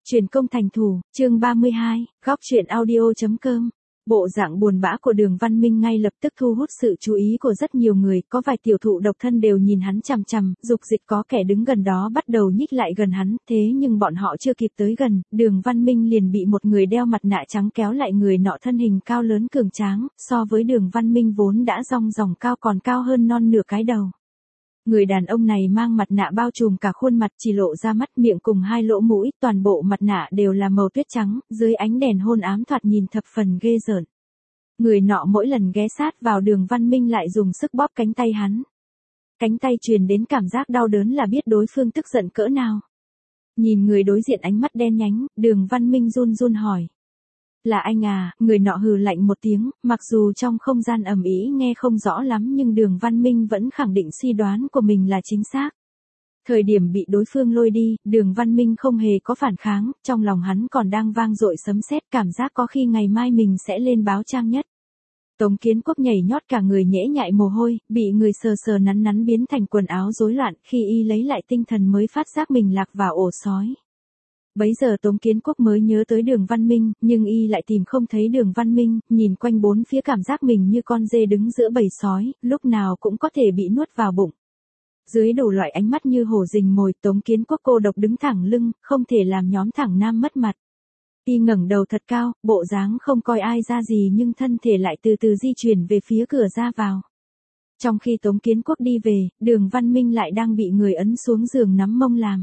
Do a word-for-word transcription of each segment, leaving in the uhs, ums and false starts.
Truyền công thành thủ, chương ba mươi hai, góc truyện audio.com. Bộ dạng buồn bã của Đường Văn Minh ngay lập tức thu hút sự chú ý của rất nhiều người, có vài tiểu thụ độc thân đều nhìn hắn chằm chằm, dục dịch có kẻ đứng gần đó bắt đầu nhích lại gần hắn, thế nhưng bọn họ chưa kịp tới gần, Đường Văn Minh liền bị một người đeo mặt nạ trắng kéo lại. Người nọ thân hình cao lớn cường tráng, so với Đường Văn Minh vốn đã rong ròng cao còn cao hơn non nửa cái đầu. Người đàn ông này mang mặt nạ bao trùm cả khuôn mặt, chỉ lộ ra mắt miệng cùng hai lỗ mũi, toàn bộ mặt nạ đều là màu tuyết trắng, dưới ánh đèn hôn ám thoạt nhìn thập phần ghê rợn. Người nọ mỗi lần ghé sát vào Đường Văn Minh lại dùng sức bóp cánh tay hắn. Cánh tay truyền đến cảm giác đau đớn là biết đối phương tức giận cỡ nào. Nhìn người đối diện ánh mắt đen nhánh, Đường Văn Minh run run hỏi. Là anh à? Người nọ hừ lạnh một tiếng, mặc dù trong không gian ầm ĩ nghe không rõ lắm nhưng Đường Văn Minh vẫn khẳng định suy đoán của mình là chính xác. Thời điểm bị đối phương lôi đi, Đường Văn Minh không hề có phản kháng, trong lòng hắn còn đang vang dội sấm sét, cảm giác có khi ngày mai mình sẽ lên báo trang nhất. Tống Kiến Quốc nhảy nhót cả người nhễ nhại mồ hôi, bị người sờ sờ nắn nắn biến thành quần áo rối loạn, khi y lấy lại tinh thần mới phát giác mình lạc vào ổ sói. Bấy giờ Tống Kiến Quốc mới nhớ tới Đường Văn Minh, nhưng y lại tìm không thấy Đường Văn Minh, nhìn quanh bốn phía cảm giác mình như con dê đứng giữa bầy sói, lúc nào cũng có thể bị nuốt vào bụng. Dưới đủ loại ánh mắt như hổ rình mồi, Tống Kiến Quốc cô độc đứng thẳng lưng, không thể làm nhóm thẳng nam mất mặt. Y ngẩng đầu thật cao, bộ dáng không coi ai ra gì nhưng thân thể lại từ từ di chuyển về phía cửa ra vào. Trong khi Tống Kiến Quốc đi về, Đường Văn Minh lại đang bị người ấn xuống giường nắm mông làm.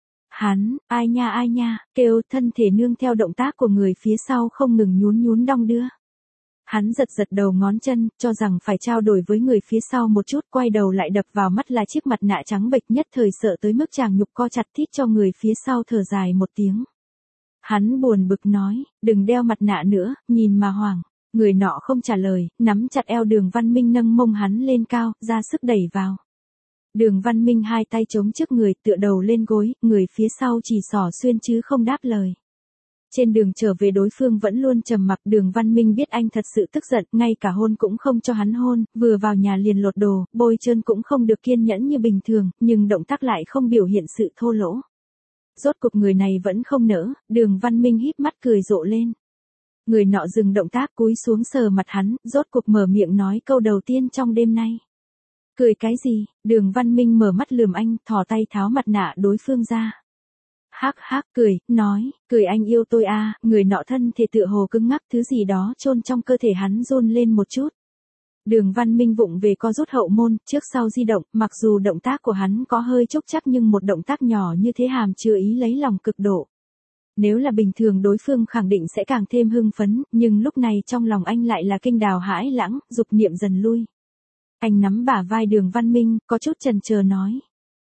Hắn, ai nha ai nha, kêu, thân thể nương theo động tác của người phía sau không ngừng nhún nhún đong đưa. Hắn giật giật đầu ngón chân, cho rằng phải trao đổi với người phía sau một chút, quay đầu lại đập vào mắt là chiếc mặt nạ trắng bệch, nhất thời sợ tới mức chàng nhục co chặt thít cho người phía sau thở dài một tiếng. Hắn buồn bực nói, đừng đeo mặt nạ nữa, nhìn mà hoảng. Người nọ không trả lời, nắm chặt eo Đường Văn Minh nâng mông hắn lên cao, ra sức đẩy vào. Đường Văn Minh hai tay chống trước người, tựa đầu lên gối, người phía sau chỉ xỏ xuyên chứ không đáp lời. Trên đường trở về đối phương vẫn luôn trầm mặc, Đường Văn Minh biết anh thật sự tức giận, ngay cả hôn cũng không cho hắn hôn, vừa vào nhà liền lột đồ, bôi trơn cũng không được kiên nhẫn như bình thường, nhưng động tác lại không biểu hiện sự thô lỗ. Rốt cục người này vẫn không nỡ, Đường Văn Minh híp mắt cười rộ lên. Người nọ dừng động tác cúi xuống sờ mặt hắn, rốt cục mở miệng nói câu đầu tiên trong đêm nay. Cười cái gì? Đường Văn Minh mở mắt lườm anh, thò tay tháo mặt nạ đối phương ra. Hắc hắc cười, nói, cười anh yêu tôi à, người nọ thân thể tựa hồ cứng ngắc, thứ gì đó chôn trong cơ thể hắn run lên một chút. Đường Văn Minh vụng về co rút hậu môn, trước sau di động, mặc dù động tác của hắn có hơi chốc chắc nhưng một động tác nhỏ như thế hàm chứa ý lấy lòng cực độ. Nếu là bình thường đối phương khẳng định sẽ càng thêm hưng phấn, nhưng lúc này trong lòng anh lại là kinh đào hãi lãng, dục niệm dần lui. Anh nắm bả vai Đường Văn Minh, có chút chần chờ nói.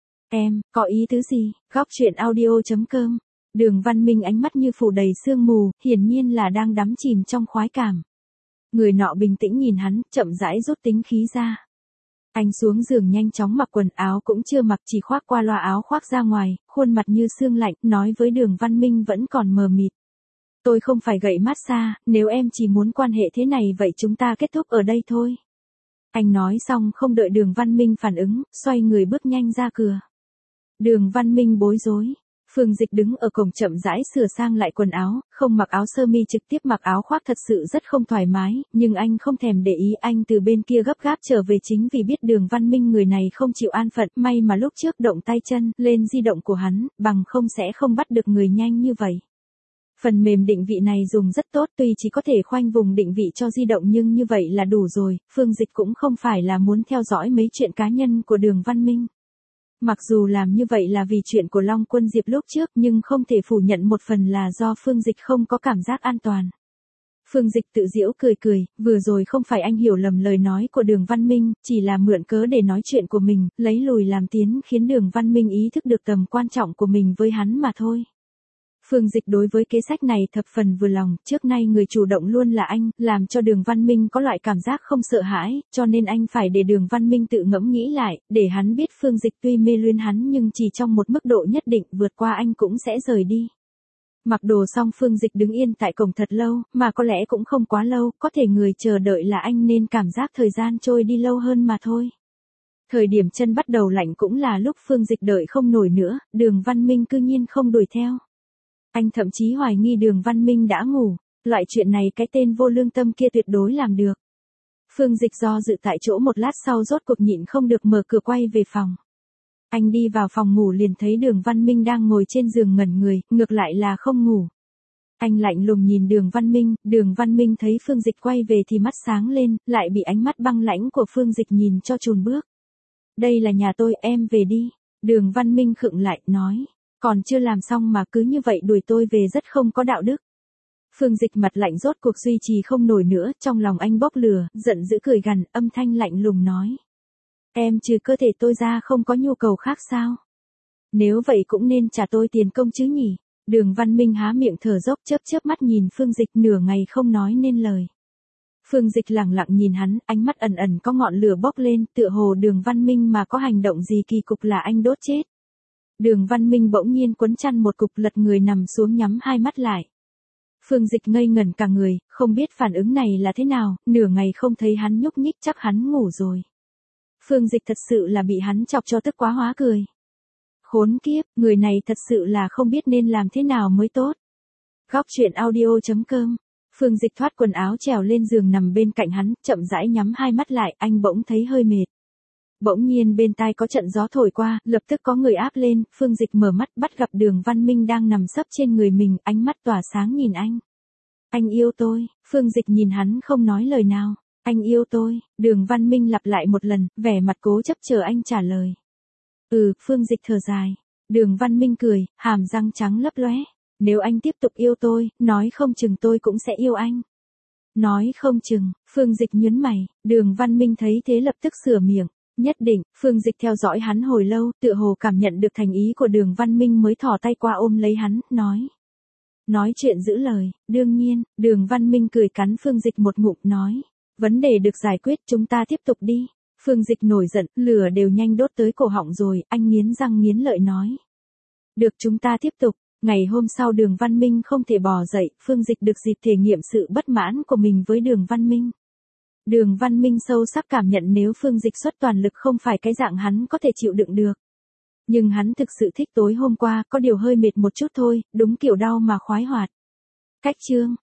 Em, có ý tứ gì? Góc truyện audio.com. Đường Văn Minh ánh mắt như phủ đầy sương mù, hiển nhiên là đang đắm chìm trong khoái cảm. Người nọ bình tĩnh nhìn hắn, chậm rãi rút tính khí ra. Anh xuống giường nhanh chóng mặc quần áo cũng chưa mặc, chỉ khoác qua loa áo khoác ra ngoài, khuôn mặt như sương lạnh, nói với Đường Văn Minh vẫn còn mờ mịt. Tôi không phải gậy massage, nếu em chỉ muốn quan hệ thế này vậy chúng ta kết thúc ở đây thôi. Anh nói xong không đợi Đường Văn Minh phản ứng, xoay người bước nhanh ra cửa. Đường Văn Minh bối rối. Phương Dịch đứng ở cổng chậm rãi sửa sang lại quần áo, không mặc áo sơ mi trực tiếp mặc áo khoác thật sự rất không thoải mái, nhưng anh không thèm để ý, anh từ bên kia gấp gáp trở về chính vì biết Đường Văn Minh người này không chịu an phận, may mà lúc trước động tay chân lên di động của hắn, bằng không sẽ không bắt được người nhanh như vậy. Phần mềm định vị này dùng rất tốt, tuy chỉ có thể khoanh vùng định vị cho di động nhưng như vậy là đủ rồi, Phương Dịch cũng không phải là muốn theo dõi mấy chuyện cá nhân của Đường Văn Minh. Mặc dù làm như vậy là vì chuyện của Long Quân Diệp lúc trước nhưng không thể phủ nhận một phần là do Phương Dịch không có cảm giác an toàn. Phương Dịch tự giễu cười cười, vừa rồi không phải anh hiểu lầm lời nói của Đường Văn Minh, chỉ là mượn cớ để nói chuyện của mình, lấy lùi làm tiến khiến Đường Văn Minh ý thức được tầm quan trọng của mình với hắn mà thôi. Phương Dịch đối với kế sách này thập phần vừa lòng, trước nay người chủ động luôn là anh, làm cho Đường Văn Minh có loại cảm giác không sợ hãi, cho nên anh phải để Đường Văn Minh tự ngẫm nghĩ lại, để hắn biết Phương Dịch tuy mê luyến hắn nhưng chỉ trong một mức độ nhất định, vượt qua anh cũng sẽ rời đi. Mặc đồ xong Phương Dịch đứng yên tại cổng thật lâu, mà có lẽ cũng không quá lâu, có thể người chờ đợi là anh nên cảm giác thời gian trôi đi lâu hơn mà thôi. Thời điểm chân bắt đầu lạnh cũng là lúc Phương Dịch đợi không nổi nữa, Đường Văn Minh cư nhiên không đuổi theo. Anh thậm chí hoài nghi Đường Văn Minh đã ngủ, loại chuyện này cái tên vô lương tâm kia tuyệt đối làm được. Phương Dịch do dự tại chỗ một lát sau rốt cuộc nhịn không được mở cửa quay về phòng. Anh đi vào phòng ngủ liền thấy Đường Văn Minh đang ngồi trên giường ngẩn người, ngược lại là không ngủ. Anh lạnh lùng nhìn Đường Văn Minh, Đường Văn Minh thấy Phương Dịch quay về thì mắt sáng lên, lại bị ánh mắt băng lãnh của Phương Dịch nhìn cho chùn bước. Đây là nhà tôi, em về đi. Đường Văn Minh khựng lại, nói. Còn chưa làm xong mà cứ như vậy đuổi tôi về rất không có đạo đức. Phương Dịch mặt lạnh rốt cuộc duy trì không nổi nữa, trong lòng anh bốc lửa, giận dữ cười gằn, âm thanh lạnh lùng nói. Em trừ cơ thể tôi ra không có nhu cầu khác sao? Nếu vậy cũng nên trả tôi tiền công chứ nhỉ? Đường Văn Minh há miệng thở dốc chớp chớp mắt nhìn Phương Dịch nửa ngày không nói nên lời. Phương Dịch lặng lặng nhìn hắn, ánh mắt ẩn ẩn có ngọn lửa bốc lên, tựa hồ Đường Văn Minh mà có hành động gì kỳ cục là anh đốt chết. Đường Văn Minh bỗng nhiên quấn chăn một cục lật người nằm xuống nhắm hai mắt lại. Phương Dịch ngây ngẩn cả người, không biết phản ứng này là thế nào, nửa ngày không thấy hắn nhúc nhích chắc hắn ngủ rồi. Phương Dịch thật sự là bị hắn chọc cho tức quá hóa cười. Khốn kiếp, người này thật sự là không biết nên làm thế nào mới tốt. Góc truyện audio chấm com. Phương Dịch thoát quần áo trèo lên giường nằm bên cạnh hắn, chậm rãi nhắm hai mắt lại, anh bỗng thấy hơi mệt. Bỗng nhiên bên tai có trận gió thổi qua, lập tức có người áp lên, Phương Dịch mở mắt bắt gặp Đường Văn Minh đang nằm sấp trên người mình, ánh mắt tỏa sáng nhìn anh. Anh yêu tôi, Phương Dịch nhìn hắn không nói lời nào. Anh yêu tôi, Đường Văn Minh lặp lại một lần, vẻ mặt cố chấp chờ anh trả lời. Ừ, Phương Dịch thở dài. Đường Văn Minh cười, hàm răng trắng lấp lóe. Nếu anh tiếp tục yêu tôi, nói không chừng tôi cũng sẽ yêu anh. Nói không chừng, Phương Dịch nhớn mày, Đường Văn Minh thấy thế lập tức sửa miệng. Nhất định, Phương Dịch theo dõi hắn hồi lâu, tựa hồ cảm nhận được thành ý của Đường Văn Minh mới thò tay qua ôm lấy hắn, nói. Nói chuyện giữ lời, đương nhiên, Đường Văn Minh cười cắn Phương Dịch một ngụm, nói. Vấn đề được giải quyết, chúng ta tiếp tục đi. Phương Dịch nổi giận, lửa đều nhanh đốt tới cổ họng rồi, anh nghiến răng nghiến lợi nói. Được, chúng ta tiếp tục. Ngày hôm sau Đường Văn Minh không thể bò dậy, Phương Dịch được dịp thể nghiệm sự bất mãn của mình với Đường Văn Minh. Đường Văn Minh sâu sắc cảm nhận nếu Phương Dịch xuất toàn lực không phải cái dạng hắn có thể chịu đựng được. Nhưng hắn thực sự thích tối hôm qua, có điều hơi mệt một chút thôi, đúng kiểu đau mà khoái hoạt. Cách chương.